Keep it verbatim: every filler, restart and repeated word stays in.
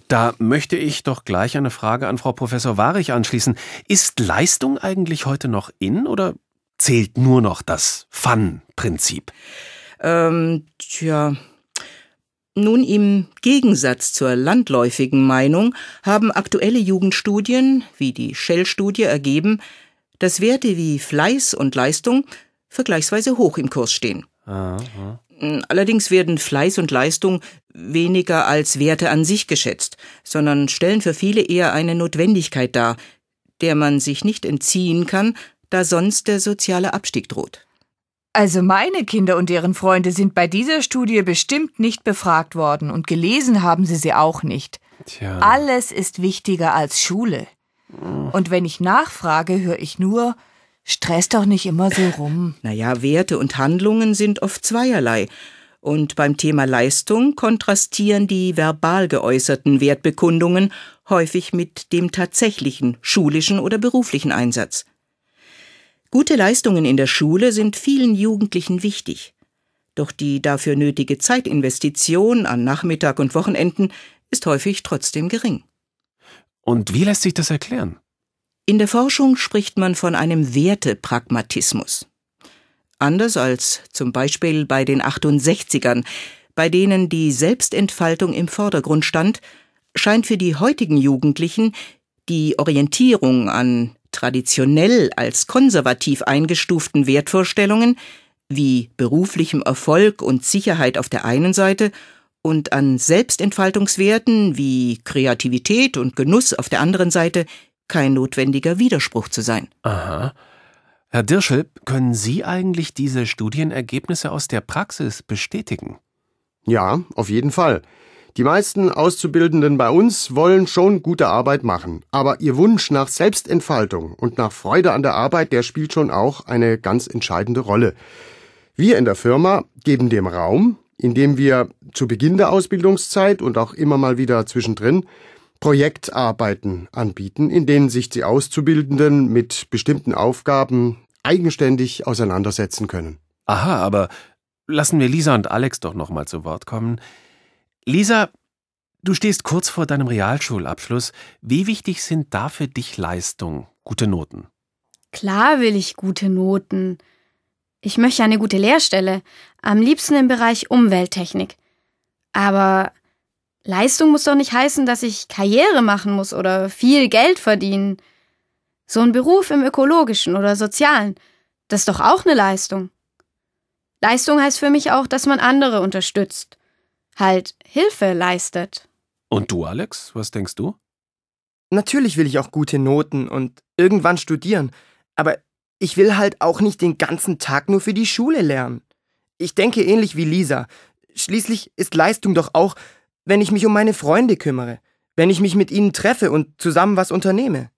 Da möchte ich doch gleich eine Frage an Frau Professor Warich anschließen. Ist Leistung eigentlich heute noch in oder zählt nur noch das Fun-Prinzip? Ähm, tja... Nun, im Gegensatz zur landläufigen Meinung haben aktuelle Jugendstudien, wie die Shell-Studie, ergeben, dass Werte wie Fleiß und Leistung vergleichsweise hoch im Kurs stehen. Aha. Allerdings werden Fleiß und Leistung weniger als Werte an sich geschätzt, sondern stellen für viele eher eine Notwendigkeit dar, der man sich nicht entziehen kann, da sonst der soziale Abstieg droht. Also meine Kinder und deren Freunde sind bei dieser Studie bestimmt nicht befragt worden und gelesen haben sie sie auch nicht. Tja. Alles ist wichtiger als Schule. Und wenn ich nachfrage, höre ich nur, stress doch nicht immer so rum. Naja, Werte und Handlungen sind oft zweierlei. Und beim Thema Leistung kontrastieren die verbal geäußerten Wertbekundungen häufig mit dem tatsächlichen schulischen oder beruflichen Einsatz. Gute Leistungen in der Schule sind vielen Jugendlichen wichtig. Doch die dafür nötige Zeitinvestition an Nachmittag und Wochenenden ist häufig trotzdem gering. Und wie lässt sich das erklären? In der Forschung spricht man von einem Wertepragmatismus. Anders als zum Beispiel bei den achtundsechzigern, bei denen die Selbstentfaltung im Vordergrund stand, scheint für die heutigen Jugendlichen die Orientierung an traditionell als konservativ eingestuften Wertvorstellungen wie beruflichem Erfolg und Sicherheit auf der einen Seite und an Selbstentfaltungswerten wie Kreativität und Genuss auf der anderen Seite kein notwendiger Widerspruch zu sein. Aha. Herr Dirschel, können Sie eigentlich diese Studienergebnisse aus der Praxis bestätigen? Ja, auf jeden Fall. Die meisten Auszubildenden bei uns wollen schon gute Arbeit machen, aber ihr Wunsch nach Selbstentfaltung und nach Freude an der Arbeit, der spielt schon auch eine ganz entscheidende Rolle. Wir in der Firma geben dem Raum, indem wir zu Beginn der Ausbildungszeit und auch immer mal wieder zwischendrin Projektarbeiten anbieten, in denen sich die Auszubildenden mit bestimmten Aufgaben eigenständig auseinandersetzen können. Aha, aber lassen wir Lisa und Alex doch noch mal zu Wort kommen. Lisa, du stehst kurz vor deinem Realschulabschluss. Wie wichtig sind da für dich Leistung, gute Noten? Klar will ich gute Noten. Ich möchte eine gute Lehrstelle, am liebsten im Bereich Umwelttechnik. Aber Leistung muss doch nicht heißen, dass ich Karriere machen muss oder viel Geld verdienen. So ein Beruf im ökologischen oder sozialen, das ist doch auch eine Leistung. Leistung heißt für mich auch, dass man andere unterstützt. Halt Hilfe leistet. Und du, Alex, was denkst du? Natürlich will ich auch gute Noten und irgendwann studieren, aber ich will halt auch nicht den ganzen Tag nur für die Schule lernen. Ich denke ähnlich wie Lisa. Schließlich ist Leistung doch auch, wenn ich mich um meine Freunde kümmere, wenn ich mich mit ihnen treffe und zusammen was unternehme.